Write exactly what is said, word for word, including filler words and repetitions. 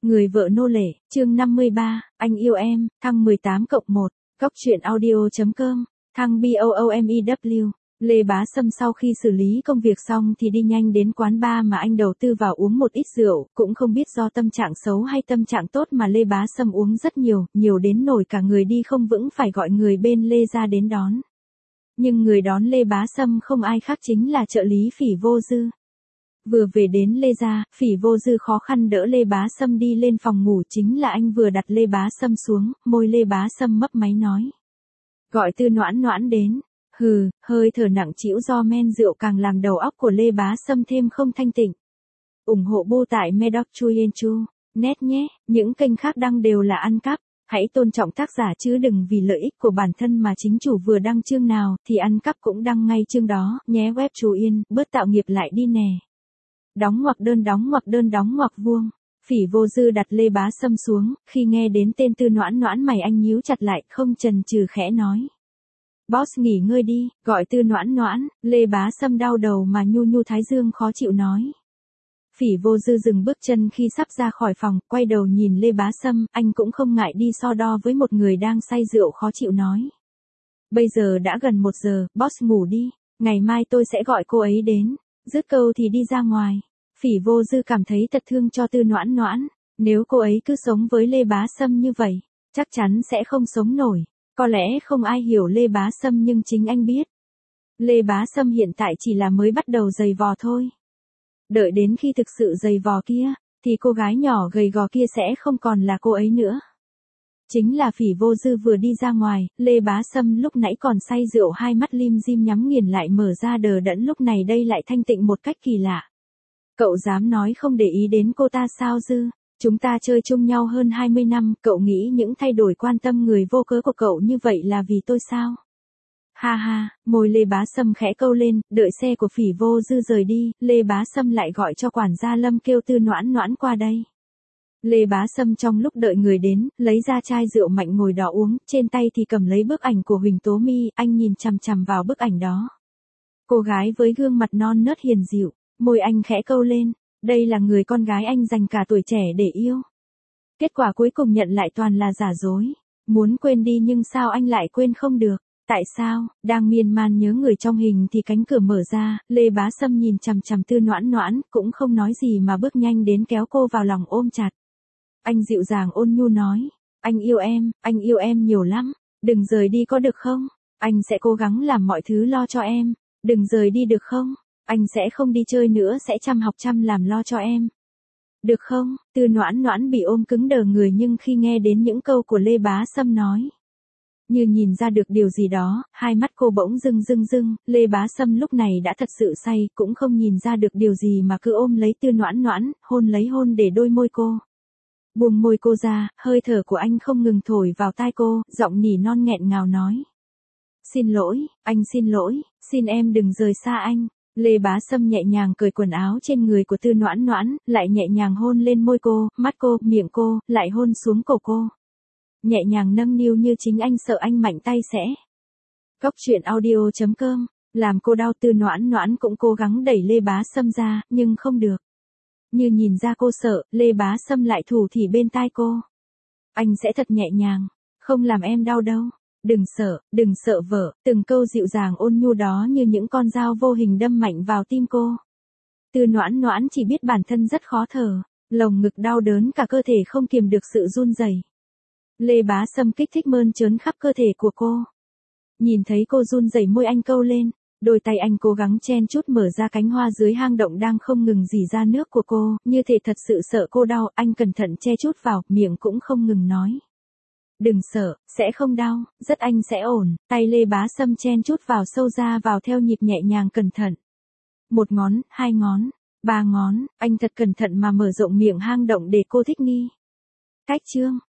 Người vợ nô lệ, chương năm mươi ba, anh yêu em, thăng mười tám cộng một, góc truyện audio.com, thăng BOOMEW. Lê Bá Sâm sau khi xử lý công việc xong thì đi nhanh đến quán bar mà anh đầu tư vào uống một ít rượu, cũng không biết do tâm trạng xấu hay tâm trạng tốt mà Lê Bá Sâm uống rất nhiều, nhiều đến nổi cả người đi không vững phải gọi người bên Lê ra đến đón. Nhưng người đón Lê Bá Sâm không ai khác chính là trợ lý Phỉ Vô Dư. Vừa về đến Lê gia, Phỉ Vô Dư khó khăn đỡ Lê Bá Sâm đi lên phòng ngủ, chính là anh vừa đặt Lê Bá Sâm xuống, môi Lê Bá Sâm mấp máy nói. Gọi Tư Noãn Noãn đến. Hừ, hơi thở nặng trĩu do men rượu càng làm đầu óc của Lê Bá Sâm thêm không thanh tịnh. ủng hộ bu tại Medoc Chuyen Chu, net nhé, những kênh khác đăng đều là ăn cắp. Hãy tôn trọng tác giả chứ đừng vì lợi ích của bản thân mà chính chủ vừa đăng chương nào thì ăn cắp cũng đăng ngay chương đó, nhé. Web Chú Yên, bớt tạo nghiệp lại đi nè. Đóng ngoặc đơn đóng ngoặc đơn đóng ngoặc vuông. Phỉ Vô Dư đặt Lê Bá Sâm xuống, khi nghe đến tên Tư Noãn Noãn mày anh nhíu chặt lại, không chần chừ khẽ nói. Boss nghỉ ngơi đi, gọi Tư Noãn Noãn. Lê Bá Sâm đau đầu mà nhu nhu thái dương khó chịu nói. Phỉ Vô Dư dừng bước chân khi sắp ra khỏi phòng, quay đầu nhìn Lê Bá Sâm, anh cũng không ngại đi so đo với một người đang say rượu khó chịu nói. Bây giờ đã gần một giờ, boss ngủ đi, ngày mai tôi sẽ gọi cô ấy đến. Dứt câu thì đi ra ngoài. Phỉ Vô Dư cảm thấy thật thương cho Tư Noãn Noãn, nếu cô ấy cứ sống với Lê Bá Sâm như vậy, chắc chắn sẽ không sống nổi. Có lẽ không ai hiểu Lê Bá Sâm nhưng chính anh biết. Lê Bá Sâm hiện tại chỉ là mới bắt đầu giày vò thôi. Đợi đến khi thực sự giày vò kia, thì cô gái nhỏ gầy gò kia sẽ không còn là cô ấy nữa. Chính là Phỉ Vô Dư vừa đi ra ngoài, Lê Bá Sâm lúc nãy còn say rượu hai mắt lim dim nhắm nghiền lại mở ra đờ đẫn, lúc này đây lại thanh tịnh một cách kỳ lạ. Cậu dám nói không để ý đến cô ta sao Dư? Chúng ta chơi chung nhau hơn hai mươi năm, cậu nghĩ những thay đổi quan tâm người vô cớ của cậu như vậy là vì tôi sao? Ha ha, môi Lê Bá Sâm khẽ câu lên, đợi xe của Phỉ Vô Dư rời đi, Lê Bá Sâm lại gọi cho quản gia Lâm kêu Tư Noãn Noãn qua đây. Lê Bá Sâm trong lúc đợi người đến, lấy ra chai rượu mạnh ngồi đỏ uống, trên tay thì cầm lấy bức ảnh của Huỳnh Tố My, anh nhìn chằm chằm vào bức ảnh đó. Cô gái với gương mặt non nớt hiền dịu, môi anh khẽ câu lên, đây là người con gái anh dành cả tuổi trẻ để yêu. Kết quả cuối cùng nhận lại toàn là giả dối. Muốn quên đi nhưng sao anh lại quên không được? Tại sao? Đang miên man nhớ người trong hình thì cánh cửa mở ra, Lê Bá Sâm nhìn chằm chằm Tư Noãn Noãn, cũng không nói gì mà bước nhanh đến kéo cô vào lòng ôm chặt. Anh dịu dàng ôn nhu nói, anh yêu em, anh yêu em nhiều lắm, đừng rời đi có được không? Anh sẽ cố gắng làm mọi thứ lo cho em, đừng rời đi được không? Anh sẽ không đi chơi nữa, sẽ chăm học chăm làm lo cho em. Được không? Tư Noãn Noãn bị ôm cứng đờ người nhưng khi nghe đến những câu của Lê Bá Sâm nói, như nhìn ra được điều gì đó, hai mắt cô bỗng rưng rưng rưng, Lê Bá Sâm lúc này đã thật sự say, cũng không nhìn ra được điều gì mà cứ ôm lấy Tư Noãn Noãn, hôn lấy hôn để đôi môi cô. Buông môi cô ra, hơi thở của anh không ngừng thổi vào tai cô, giọng nỉ non nghẹn ngào nói. Xin lỗi, anh xin lỗi, xin em đừng rời xa anh. Lê Bá Sâm nhẹ nhàng cởi quần áo trên người của Tư Noãn Noãn, lại nhẹ nhàng hôn lên môi cô, mắt cô, miệng cô, lại hôn xuống cổ cô. Nhẹ nhàng nâng niu như chính anh sợ anh mạnh tay sẽ. Góc truyện audio.com, làm cô đau. Tư Noãn Noãn cũng cố gắng đẩy Lê Bá Sâm ra, nhưng không được. Như nhìn ra cô sợ, Lê Bá Sâm lại thủ thỉ bên tai cô. Anh sẽ thật nhẹ nhàng, không làm em đau đâu. Đừng sợ, đừng sợ vợ, từng câu dịu dàng ôn nhu đó như những con dao vô hình đâm mạnh vào tim cô. Tư Noãn Noãn chỉ biết bản thân rất khó thở, lồng ngực đau đớn cả cơ thể không kiềm được sự run rẩy. Lê Bá Sâm kích thích mơn trớn khắp cơ thể của cô. Nhìn thấy cô run rẩy môi anh câu lên, đôi tay anh cố gắng chen chút mở ra cánh hoa dưới hang động đang không ngừng rỉ ra nước của cô, như thể thật sự sợ cô đau, anh cẩn thận che chút vào, miệng cũng không ngừng nói. Đừng sợ, sẽ không đau, rất anh sẽ ổn. Tay Lê Bá Sâm chen chút vào sâu ra vào theo nhịp nhẹ nhàng cẩn thận. Một ngón, hai ngón, ba ngón, anh thật cẩn thận mà mở rộng miệng hang động để cô thích nghi. Cách chương.